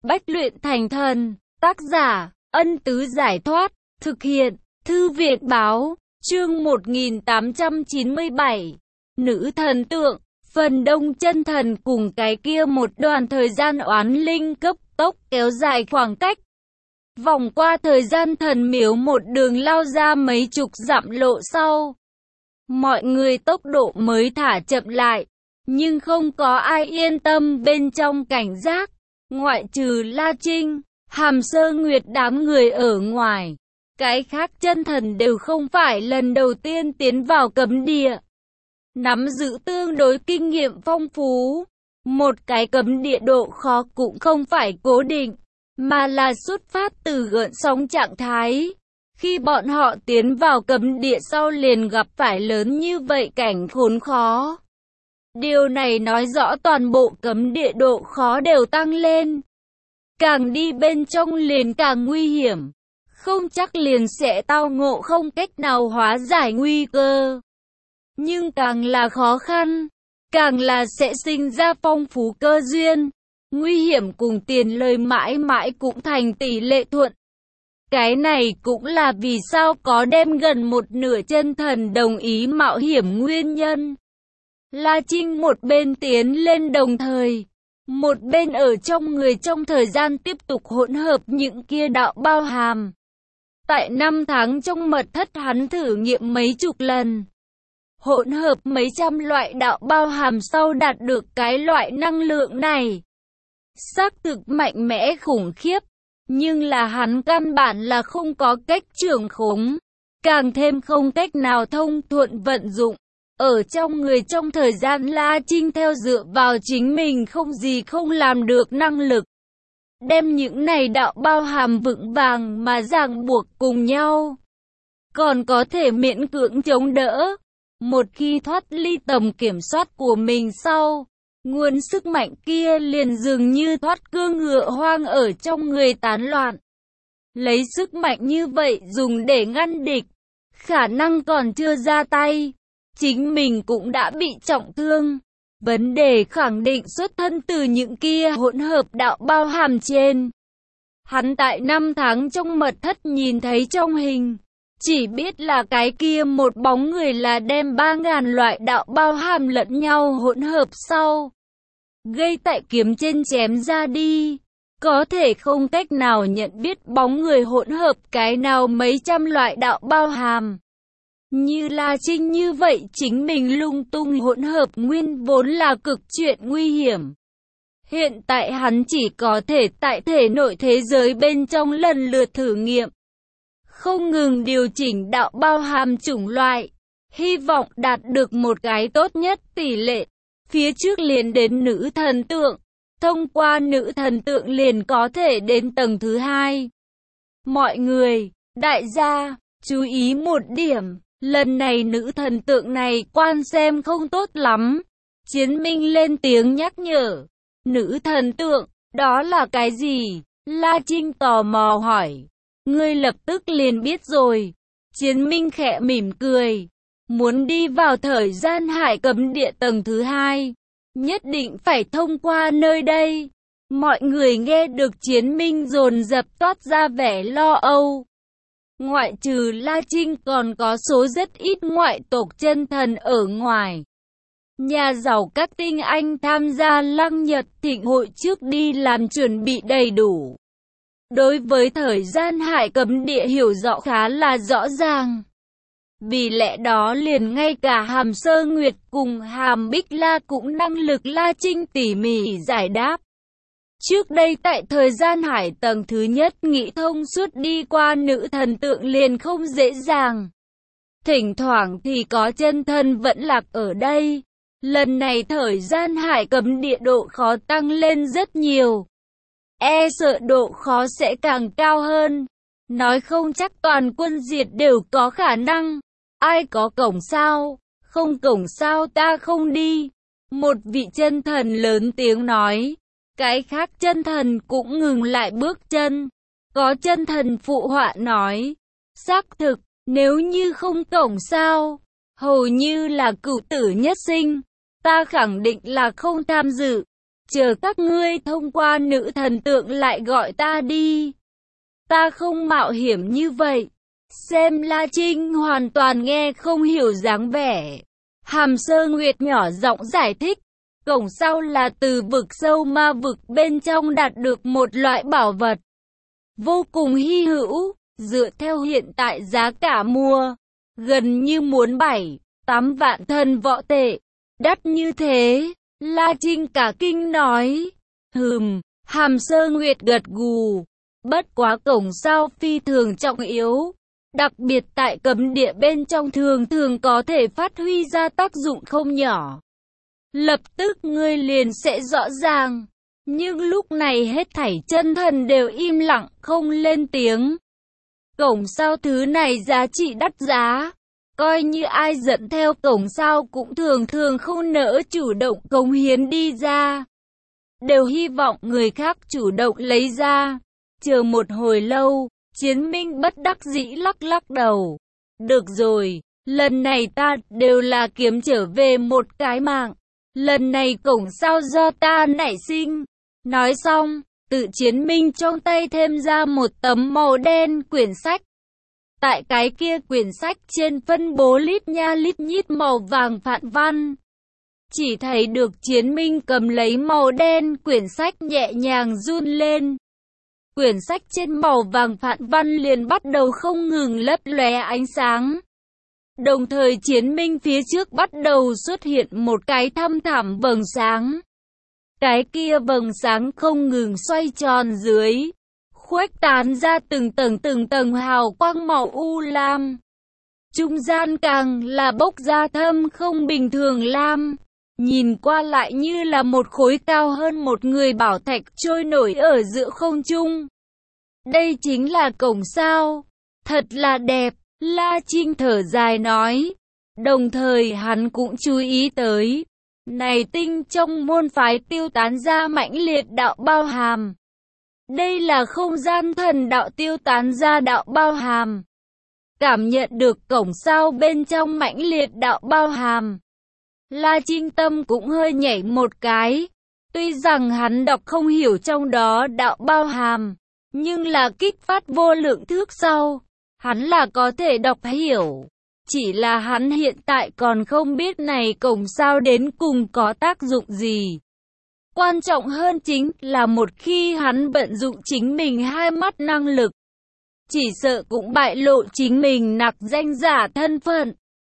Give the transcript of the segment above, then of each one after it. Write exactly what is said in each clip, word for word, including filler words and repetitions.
Bách luyện thành thần, tác giả, Ân Tứ Giải Thoát, thực hiện, Thư Việt Báo, chương một nghìn tám trăm chín mươi bảy, Nữ Thần Tượng, phần đông chân thần cùng cái kia một đoạn thời gian oán linh cấp tốc kéo dài khoảng cách. Vòng qua thời gian thần miếu một đường lao ra mấy chục dặm lộ sau. Mọi người tốc độ mới thả chậm lại, nhưng không có ai yên tâm bên trong cảnh giác, ngoại trừ La Trinh, Hàm Sơ Nguyệt đám người ở ngoài. Cái khác chân thần đều không phải lần đầu tiên tiến vào cấm địa, nắm giữ tương đối kinh nghiệm phong phú. Một cái cấm địa độ khó cũng không phải cố định, mà là xuất phát từ gợn sóng trạng thái. Khi bọn họ tiến vào cấm địa sau liền gặp phải lớn như vậy cảnh khốn khó. Điều này nói rõ toàn bộ cấm địa độ khó đều tăng lên. Càng đi bên trong liền càng nguy hiểm, không chắc liền sẽ tao ngộ không cách nào hóa giải nguy cơ. Nhưng càng là khó khăn, càng là sẽ sinh ra phong phú cơ duyên. Nguy hiểm cùng tiền lời mãi mãi cũng thành tỷ lệ thuận. Cái này cũng là vì sao có đem gần một nửa chân thần đồng ý mạo hiểm nguyên nhân. La Trinh một bên tiến lên đồng thời, một bên ở trong người trong thời gian tiếp tục hỗn hợp những kia đạo bao hàm. Tại năm tháng trong mật thất hắn thử nghiệm mấy chục lần, hỗn hợp mấy trăm loại đạo bao hàm sau đạt được cái loại năng lượng này. Xác thực mạnh mẽ khủng khiếp, nhưng là hắn căn bản là không có cách trưởng khống, càng thêm không cách nào thông thuận vận dụng. Ở trong người trong thời gian La Trinh theo dựa vào chính mình không gì không làm được năng lực, đem những này đạo bao hàm vững vàng mà ràng buộc cùng nhau, còn có thể miễn cưỡng chống đỡ. Một khi thoát ly tầm kiểm soát của mình sau, nguồn sức mạnh kia liền dường như thoát cương ngựa hoang ở trong người tán loạn. Lấy sức mạnh như vậy dùng để ngăn địch, khả năng còn chưa ra tay, chính mình cũng đã bị trọng thương. Vấn đề khẳng định xuất thân từ những kia hỗn hợp đạo bao hàm trên. Hắn tại năm tháng trong mật thất nhìn thấy trong hình, chỉ biết là cái kia một bóng người là đem ba ngàn loại đạo bao hàm lẫn nhau hỗn hợp sau, gây tại kiếm trên chém ra đi. Có thể không cách nào nhận biết bóng người hỗn hợp cái nào mấy trăm loại đạo bao hàm. Như La Trinh như vậy chính mình lung tung hỗn hợp nguyên vốn là cực chuyện nguy hiểm. Hiện tại hắn chỉ có thể tại thể nội thế giới bên trong lần lượt thử nghiệm, không ngừng điều chỉnh đạo bao hàm chủng loại, hy vọng đạt được một cái tốt nhất tỷ lệ. Phía trước liền đến nữ thần tượng, thông qua nữ thần tượng liền có thể đến tầng thứ hai. Mọi người, đại gia, chú ý một điểm, lần này nữ thần tượng này quan xem không tốt lắm. Chiến Minh lên tiếng nhắc nhở. Nữ thần tượng, đó là cái gì? La Trinh tò mò hỏi. Ngươi lập tức liền biết rồi. Chiến Minh khẽ mỉm cười. Muốn đi vào thời gian hải cấm địa tầng thứ hai, nhất định phải thông qua nơi đây. Mọi người nghe được Chiến Minh dồn dập toát ra vẻ lo âu. Ngoại trừ La Trinh còn có số rất ít ngoại tộc chân thần ở ngoài. Nhà giàu các tinh anh tham gia Lăng Nhật Thịnh hội trước đi làm chuẩn bị đầy đủ. Đối với thời gian hải cấm địa hiểu rõ khá là rõ ràng. Vì lẽ đó liền ngay cả Hàm Sơ Nguyệt cùng Hàm Bích La cũng năng lực La Trinh tỉ mỉ giải đáp. Trước đây tại thời gian hải tầng thứ nhất nghĩ thông suốt đi qua nữ thần tượng liền không dễ dàng. Thỉnh thoảng thì có chân thân vẫn lạc ở đây. Lần này thời gian hải cấm địa độ khó tăng lên rất nhiều. E sợ độ khó sẽ càng cao hơn. Nói không chắc toàn quân diệt đều có khả năng. Ai có cổng sao? Không cổng sao ta không đi. Một vị chân thần lớn tiếng nói. Cái khác chân thần cũng ngừng lại bước chân. Có chân thần phụ họa nói. Xác thực, nếu như không cổng sao, hầu như là cửu tử nhất sinh. Ta khẳng định là không tham dự. chờ các ngươi thông qua nữ thần tượng lại gọi ta đi. Ta không mạo hiểm như vậy. Xem La Trinh hoàn toàn nghe không hiểu dáng vẻ. Hàm Sơ Nguyệt nhỏ giọng giải thích. Cổng sau là từ vực sâu ma vực bên trong đạt được một loại bảo vật. Vô cùng hy hữu, dựa theo hiện tại giá cả mua. Gần như muốn bảy, tám vạn thần võ tệ. Đắt như thế, La Trinh cả kinh nói. Hừm, Hàm Sơ Nguyệt gật gù. Bất quá cổng sao phi thường trọng yếu. Đặc biệt tại cấm địa bên trong thường thường có thể phát huy ra tác dụng không nhỏ. Lập tức ngươi liền sẽ rõ ràng. Nhưng lúc này hết thảy chân thần đều im lặng không lên tiếng. Cổng sao thứ này giá trị đắt giá. Coi như ai dẫn theo cổng sao cũng thường thường không nỡ chủ động cống hiến đi ra. Đều hy vọng người khác chủ động lấy ra. Chờ một hồi lâu, Chiến Minh bất đắc dĩ lắc lắc đầu. Được rồi, lần này ta đều là kiếm trở về một cái mạng. Lần này cổng sao do ta nảy sinh. Nói xong, tự Chiến Minh trong tay thêm ra một tấm màu đen quyển sách. Tại cái kia quyển sách trên phân bố lít nha lít nhít màu vàng phạn văn. Chỉ thấy được Chiến Minh cầm lấy màu đen quyển sách nhẹ nhàng run lên. Quyển sách trên màu vàng phạn văn liền bắt đầu không ngừng lấp lóe ánh sáng. Đồng thời Chiến Minh phía trước bắt đầu xuất hiện một cái thăm thẳm vầng sáng. Cái kia vầng sáng không ngừng xoay tròn dưới, khuếch tán ra từng tầng từng tầng hào quang màu u lam. Trung gian càng là bốc ra thâm không bình thường lam, nhìn qua lại như là một khối cao hơn một người bảo thạch trôi nổi ở giữa không trung. Đây chính là cổng sao, thật là đẹp, La Trinh thở dài nói. Đồng thời hắn cũng chú ý tới, này tinh trong môn phái tiêu tán ra mãnh liệt đạo bao hàm. Đây là không gian thần đạo tiêu tán ra đạo bao hàm. Cảm nhận được cổng sao bên trong mãnh liệt đạo bao hàm. La Trinh tâm cũng hơi nhảy một cái. Tuy rằng hắn đọc không hiểu trong đó đạo bao hàm, nhưng là kích phát vô lượng thước sau, hắn là có thể đọc hiểu. Chỉ là hắn hiện tại còn không biết này cổng sao đến cùng có tác dụng gì. Quan trọng hơn chính là một khi hắn vận dụng chính mình hai mắt năng lực, chỉ sợ cũng bại lộ chính mình nặc danh giả thân phận.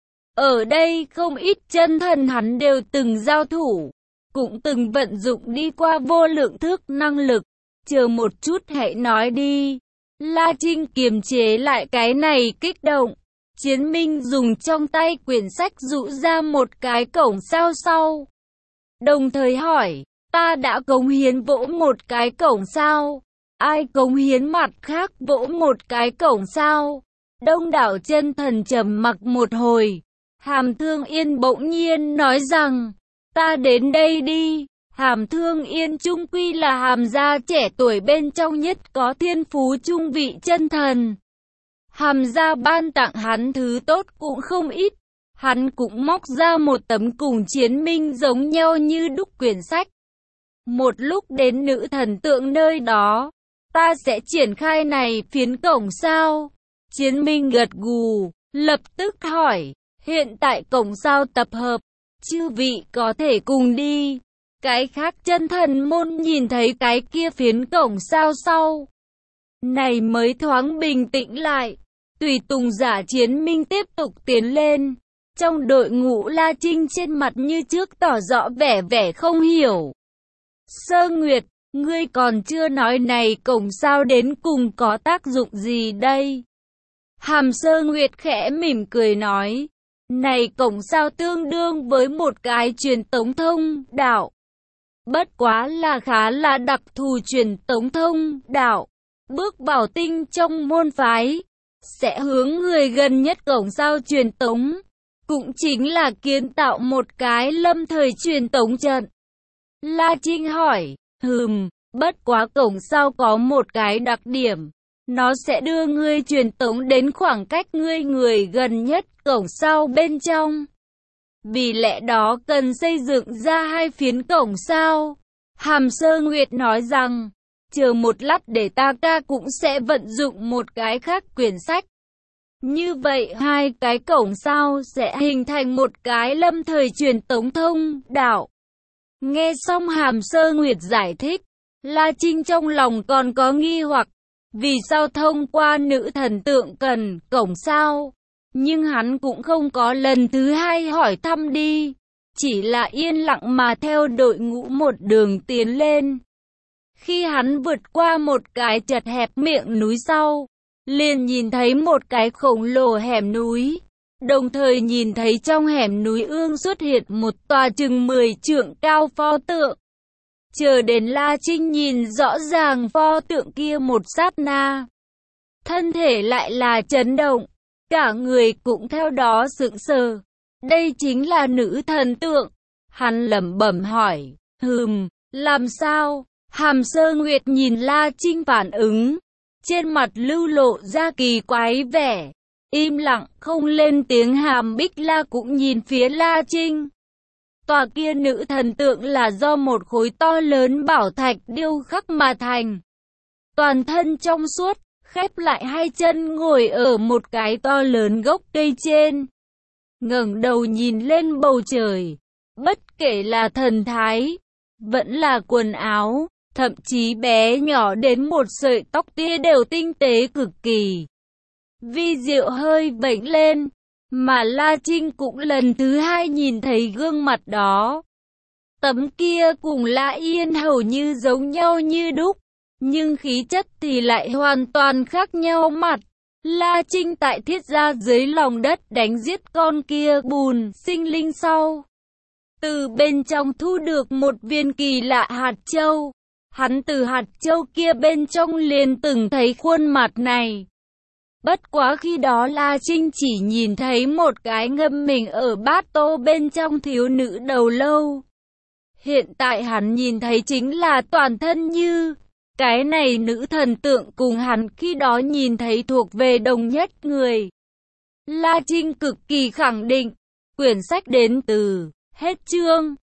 Ở đây không ít chân thần hắn đều từng giao thủ, cũng từng vận dụng đi qua vô lượng thước năng lực. Chờ một chút hãy nói đi. La Trinh kiềm chế lại cái này kích động. Chiến Minh dùng trong tay quyển sách dụ ra một cái cổng sao sau. Đồng thời hỏi, ta đã cống hiến vỗ một cái cổng sao? Ai cống hiến mặt khác vỗ một cái cổng sao? Đông đảo chân thần trầm mặc một hồi. Hàm Thương Yên bỗng nhiên nói rằng, ta đến đây đi. Hàm Thương Yên chung quy là Hàm gia trẻ tuổi bên trong nhất có thiên phú trung vị chân thần. Hàm gia ban tặng hắn thứ tốt cũng không ít. Hắn cũng móc ra một tấm cùng Chiến Minh giống nhau như đúc quyển sách. Một lúc đến nữ thần tượng nơi đó, ta sẽ triển khai này phiến cổng sao? Chiến Minh gật gù, lập tức hỏi, hiện tại cổng sao tập hợp, chư vị có thể cùng đi. Cái khác chân thần môn nhìn thấy cái kia phiến cổng sao sau. Này mới thoáng bình tĩnh lại. Tùy tùng giả Chiến Minh tiếp tục tiến lên. Trong đội ngũ La Trinh trên mặt như trước tỏ rõ vẻ vẻ không hiểu. Sơ Nguyệt, ngươi còn chưa nói này cổng sao đến cùng có tác dụng gì đây? Hàm Sơ Nguyệt khẽ mỉm cười nói. Này cổng sao tương đương với một cái truyền tống thông đạo. Bất quá là khá là đặc thù truyền tống thông đạo. Bước vào tinh trong môn phái, sẽ hướng người gần nhất cổng sao truyền tống. Cũng chính là kiến tạo một cái lâm thời truyền tống trận. La Trinh hỏi, hừm, bất quá cổng sao có một cái đặc điểm. Nó sẽ đưa ngươi truyền tống đến khoảng cách ngươi người gần nhất cổng sao bên trong. Vì lẽ đó cần xây dựng ra hai phiến cổng sao. Hàm Sơ Nguyệt nói rằng, chờ một lát để ta ca cũng sẽ vận dụng một cái khác quyển sách. Như vậy hai cái cổng sao sẽ hình thành một cái lâm thời truyền tống thông đạo. Nghe xong Hàm Sơ Nguyệt giải thích, La Trinh trong lòng còn có nghi hoặc, vì sao thông qua nữ thần tượng cần cổng sao? Nhưng hắn cũng không có lần thứ hai hỏi thăm đi, chỉ là yên lặng mà theo đội ngũ một đường tiến lên. Khi hắn vượt qua một cái chật hẹp miệng núi sau, liền nhìn thấy một cái khổng lồ hẻm núi, đồng thời nhìn thấy trong hẻm núi ương xuất hiện một tòa chừng mười trượng cao pho tượng. Chờ đến La Trinh nhìn rõ ràng pho tượng kia một sát na, thân thể lại là chấn động, cả người cũng theo đó sững sờ. Đây chính là nữ thần tượng. Hắn lẩm bẩm hỏi, hừm, làm sao? Hàm Sơ Nguyệt nhìn La Trinh phản ứng, trên mặt lưu lộ ra kỳ quái vẻ, im lặng không lên tiếng. Hàm Bích La cũng nhìn phía La Trinh. Tòa kia nữ thần tượng là do một khối to lớn bảo thạch điêu khắc mà thành. Toàn thân trong suốt, khép lại hai chân ngồi ở một cái to lớn gốc cây trên. Ngẩng đầu nhìn lên bầu trời, bất kể là thần thái, vẫn là quần áo, thậm chí bé nhỏ đến một sợi tóc tia đều tinh tế cực kỳ. Vi diệu hơi vểnh lên, mà La Trinh cũng lần thứ hai nhìn thấy gương mặt đó. Tấm kia cùng La Yên hầu như giống nhau như đúc, nhưng khí chất thì lại hoàn toàn khác nhau mặt. La Trinh tại Thiết Gia dưới lòng đất đánh giết con kia bùn sinh linh sau, từ bên trong thu được một viên kỳ lạ hạt châu. Hắn từ hạt châu kia bên trong liền từng thấy khuôn mặt này. Bất quá khi đó La Trinh chỉ nhìn thấy một cái ngâm mình ở bát tô bên trong thiếu nữ đầu lâu. Hiện tại hắn nhìn thấy chính là toàn thân như cái này nữ thần tượng, cùng hắn khi đó nhìn thấy thuộc về đồng nhất người. La Trinh cực kỳ khẳng định, quyển sách đến từ. Hết chương.